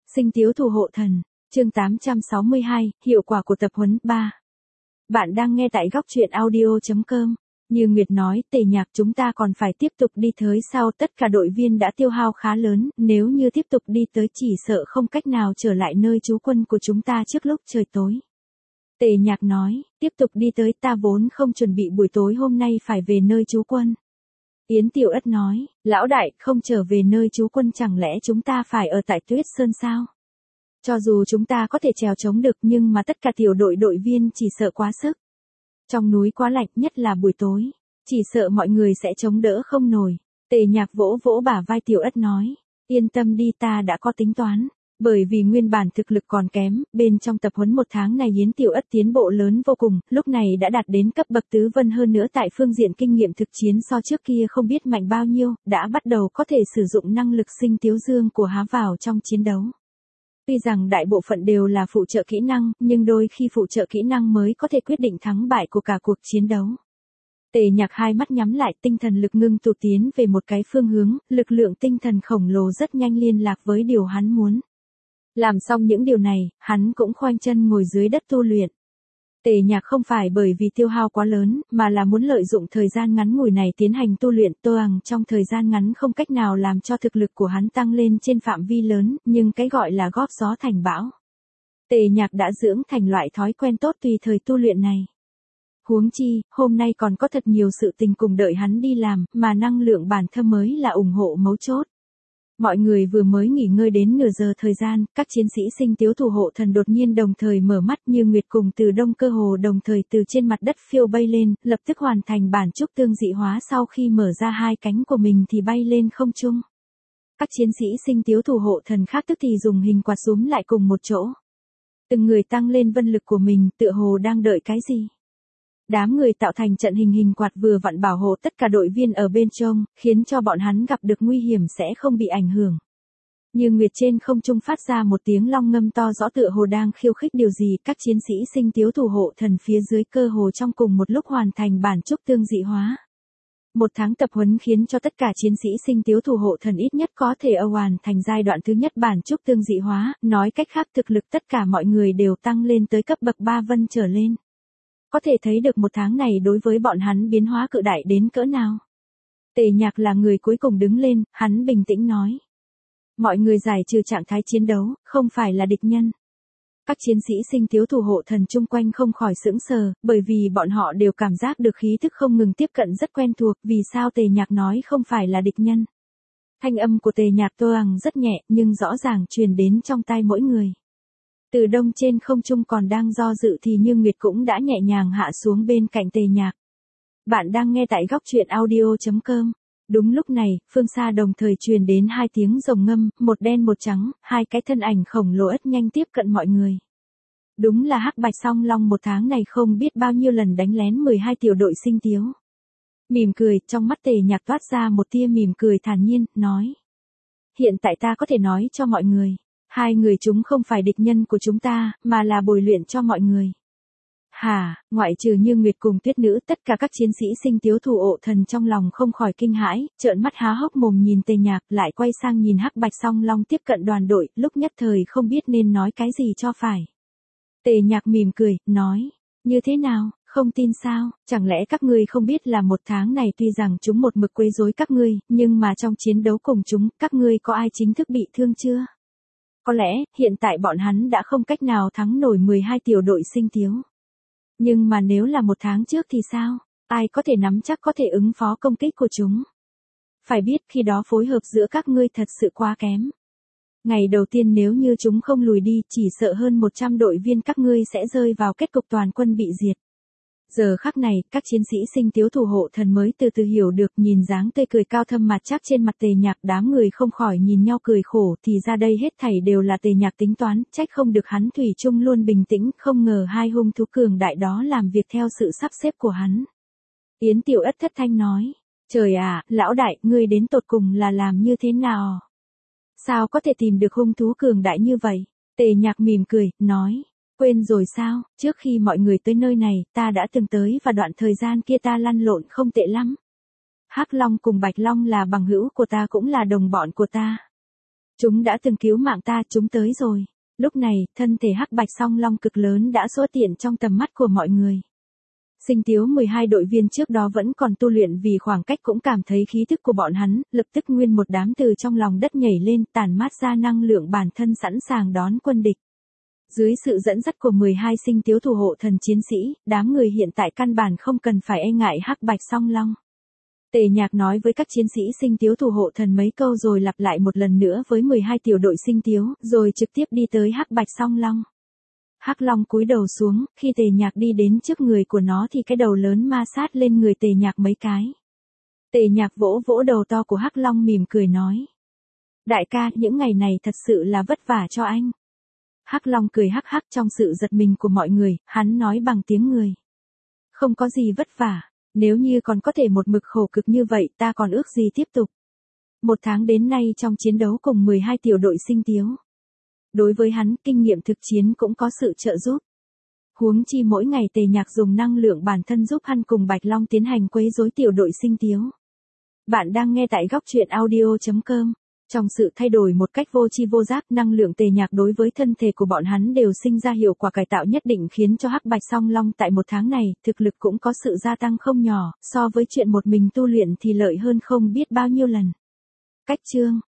Sinh tiếu thủ hộ thần, chương 862, hiệu quả của tập huấn 3. Bạn đang nghe tại góc truyện audio.com. Như Nguyệt nói, Tề Nhạc chúng ta còn phải tiếp tục đi tới sau, tất cả đội viên đã tiêu hao khá lớn, nếu như tiếp tục đi tới chỉ sợ không cách nào trở lại nơi trú quân của chúng ta trước lúc trời tối. Tề Nhạc nói, tiếp tục đi tới, ta vốn không chuẩn bị buổi tối hôm nay phải về nơi trú quân. Yến Tiểu Ất nói, lão đại, không trở về nơi trú quân chẳng lẽ chúng ta phải ở tại Tuyết Sơn sao? Cho dù chúng ta có thể trèo chống được nhưng mà tất cả tiểu đội viên chỉ sợ quá sức. Trong núi quá lạnh, nhất là buổi tối, chỉ sợ mọi người sẽ chống đỡ không nổi. Tề Nhạc vỗ vỗ bả vai Tiểu Ất nói, yên tâm đi, ta đã có tính toán. Bởi vì nguyên bản thực lực còn kém, bên trong tập huấn 1 tháng này Yến Tiểu Ất tiến bộ lớn vô cùng, lúc này đã đạt đến cấp bậc tứ vân, hơn nữa tại phương diện kinh nghiệm thực chiến so trước kia không biết mạnh bao nhiêu, đã bắt đầu có thể sử dụng năng lực sinh tiếu dương của há vào trong chiến đấu. Tuy rằng đại bộ phận đều là phụ trợ kỹ năng, nhưng đôi khi phụ trợ kỹ năng mới có thể quyết định thắng bại của cả cuộc chiến đấu. Tề Nhạc hai mắt nhắm lại, tinh thần lực ngưng tụ tiến về một cái phương hướng, lực lượng tinh thần khổng lồ rất nhanh liên lạc với điều hắn muốn. Làm xong những điều này, hắn cũng khoanh chân ngồi dưới đất tu luyện. Tề Nhạc không phải bởi vì tiêu hao quá lớn, mà là muốn lợi dụng thời gian ngắn ngủi này tiến hành tu luyện. Trong thời gian ngắn không cách nào làm cho thực lực của hắn tăng lên trên phạm vi lớn, nhưng cái gọi là góp gió thành bão. Tề Nhạc đã dưỡng thành loại thói quen tốt tùy thời tu luyện này. Huống chi, hôm nay còn có thật nhiều sự tình cùng đợi hắn đi làm, mà năng lượng bản thân mới là ủng hộ mấu chốt. Mọi người vừa mới nghỉ ngơi đến nửa giờ thời gian, các chiến sĩ sinh tiếu thủ hộ thần đột nhiên đồng thời mở mắt, Như Nguyệt cùng Từ Đông cơ hồ đồng thời từ trên mặt đất phiêu bay lên, lập tức hoàn thành bản trúc tương dị hóa, sau khi mở ra hai cánh của mình thì bay lên không trung. Các chiến sĩ sinh tiếu thủ hộ thần khác tức thì dùng hình quạt súm lại cùng một chỗ. Từng người tăng lên vân lực của mình, tựa hồ đang đợi cái gì. Đám người tạo thành trận hình quạt vừa vặn bảo hộ tất cả đội viên ở bên trong, khiến cho bọn hắn gặp được nguy hiểm sẽ không bị ảnh hưởng. Như Nguyệt trên không trung phát ra một tiếng long ngâm to rõ, tựa hồ đang khiêu khích điều gì. Các chiến sĩ sinh tiếu thủ hộ thần phía dưới cơ hồ trong cùng một lúc hoàn thành bản trúc tương dị hóa. 1 tháng tập huấn khiến cho tất cả chiến sĩ sinh tiếu thủ hộ thần ít nhất có thể hoàn thành giai đoạn thứ nhất bản trúc tương dị hóa, nói cách khác thực lực tất cả mọi người đều tăng lên tới cấp bậc 3 vân trở lên. Có thể thấy được 1 tháng này đối với bọn hắn biến hóa cự đại đến cỡ nào. Tề Nhạc là người cuối cùng đứng lên, hắn bình tĩnh nói. Mọi người giải trừ trạng thái chiến đấu, không phải là địch nhân. Các chiến sĩ sinh tiếu thủ hộ thần chung quanh không khỏi sững sờ, bởi vì bọn họ đều cảm giác được khí thức không ngừng tiếp cận rất quen thuộc. Vì sao Tề Nhạc nói không phải là địch nhân? Thanh âm của Tề Nhạc rất nhẹ, nhưng rõ ràng truyền đến trong tai mỗi người. Từ Đông trên không trung còn đang do dự thì Như Nguyệt cũng đã nhẹ nhàng hạ xuống bên cạnh Tề Nhạc. Bạn đang nghe tại góc truyện audio.com. Đúng lúc này, phương xa đồng thời truyền đến 2 tiếng rồng ngâm, một đen một trắng, 2 cái thân ảnh khổng lồ ất nhanh tiếp cận mọi người. Đúng là Hắc Bạch Song Long 1 tháng này không biết bao nhiêu lần đánh lén 12 tiểu đội sinh tiếu. Mỉm cười, trong mắt Tề Nhạc toát ra một tia mỉm cười thản nhiên, nói. Hiện tại ta có thể nói cho mọi người. 2 người chúng không phải địch nhân của chúng ta, mà là bồi luyện cho mọi người. Hả, ngoại trừ Như Nguyệt cùng Tuyết Nữ, tất cả các chiến sĩ sinh tiếu thủ hộ thần trong lòng không khỏi kinh hãi, trợn mắt há hốc mồm nhìn Tề Nhạc, lại quay sang nhìn Hắc Bạch Song Long tiếp cận đoàn đội, lúc nhất thời không biết nên nói cái gì cho phải. Tề Nhạc mỉm cười, nói, như thế nào, không tin sao, chẳng lẽ các ngươi không biết là 1 tháng này tuy rằng chúng một mực quấy rối các ngươi, nhưng mà trong chiến đấu cùng chúng, các ngươi có ai chính thức bị thương chưa? Có lẽ, hiện tại bọn hắn đã không cách nào thắng nổi 12 tiểu đội sinh tiếu. Nhưng mà nếu là 1 tháng trước thì sao? Ai có thể nắm chắc có thể ứng phó công kích của chúng? Phải biết khi đó phối hợp giữa các ngươi thật sự quá kém. Ngày đầu tiên nếu như chúng không lùi đi, chỉ sợ hơn 100 đội viên các ngươi sẽ rơi vào kết cục toàn quân bị diệt. Giờ khắc này, các chiến sĩ sinh tiếu thủ hộ thần mới từ từ hiểu được, nhìn dáng tươi cười cao thâm mặt chắc trên mặt Tề Nhạc, đám người không khỏi nhìn nhau cười khổ, thì ra đây hết thảy đều là Tề Nhạc tính toán, trách không được hắn thủy chung luôn bình tĩnh, không ngờ 2 hung thú cường đại đó làm việc theo sự sắp xếp của hắn. Yến Tiểu Ất thất thanh nói, trời ạ, lão đại, ngươi đến tột cùng là làm như thế nào? Sao có thể tìm được hung thú cường đại như vậy? Tề Nhạc mỉm cười, nói. Quên rồi sao, trước khi mọi người tới nơi này, ta đã từng tới và đoạn thời gian kia ta lăn lộn không tệ lắm. Hắc Long cùng Bạch Long là bằng hữu của ta cũng là đồng bọn của ta. Chúng đã từng cứu mạng ta, chúng tới rồi. Lúc này, thân thể hắc bạch song long cực lớn đã xuất hiện trong tầm mắt của mọi người. Sinh Tiếu 12 đội viên trước đó vẫn còn tu luyện vì khoảng cách cũng cảm thấy khí thức của bọn hắn, lập tức nguyên một đám từ trong lòng đất nhảy lên, tản mát ra năng lượng bản thân sẵn sàng đón quân địch. Dưới sự dẫn dắt của 12 Sinh Tiếu thủ hộ thần chiến sĩ, đám người hiện tại căn bản không cần phải e ngại hắc bạch song long. Tề Nhạc nói với các chiến sĩ Sinh Tiếu thủ hộ thần mấy câu rồi lặp lại một lần nữa với 12 tiểu đội Sinh Tiếu, rồi trực tiếp đi tới hắc bạch song long. Hắc long cúi đầu xuống, khi Tề Nhạc đi đến trước người của nó thì cái đầu lớn ma sát lên người Tề Nhạc mấy cái. Tề Nhạc vỗ vỗ đầu to của hắc long mỉm cười nói. Đại ca, những ngày này thật sự là vất vả cho anh. Hắc long cười hắc hắc trong sự giật mình của mọi người, hắn nói bằng tiếng người. Không có gì vất vả, nếu như còn có thể một mực khổ cực như vậy ta còn ước gì tiếp tục. 1 tháng đến nay trong chiến đấu cùng 12 tiểu đội Sinh Tiếu. Đối với hắn, kinh nghiệm thực chiến cũng có sự trợ giúp. Huống chi mỗi ngày Tề Nhạc dùng năng lượng bản thân giúp hắn cùng Bạch Long tiến hành quấy rối tiểu đội Sinh Tiếu. Bạn đang nghe tại góc truyện audio.com. Trong sự thay đổi một cách vô tri vô giác, năng lượng Tề Nhạc đối với thân thể của bọn hắn đều sinh ra hiệu quả cải tạo nhất định khiến cho hắc bạch song long tại 1 tháng này, thực lực cũng có sự gia tăng không nhỏ, so với chuyện một mình tu luyện thì lợi hơn không biết bao nhiêu lần. Cách chương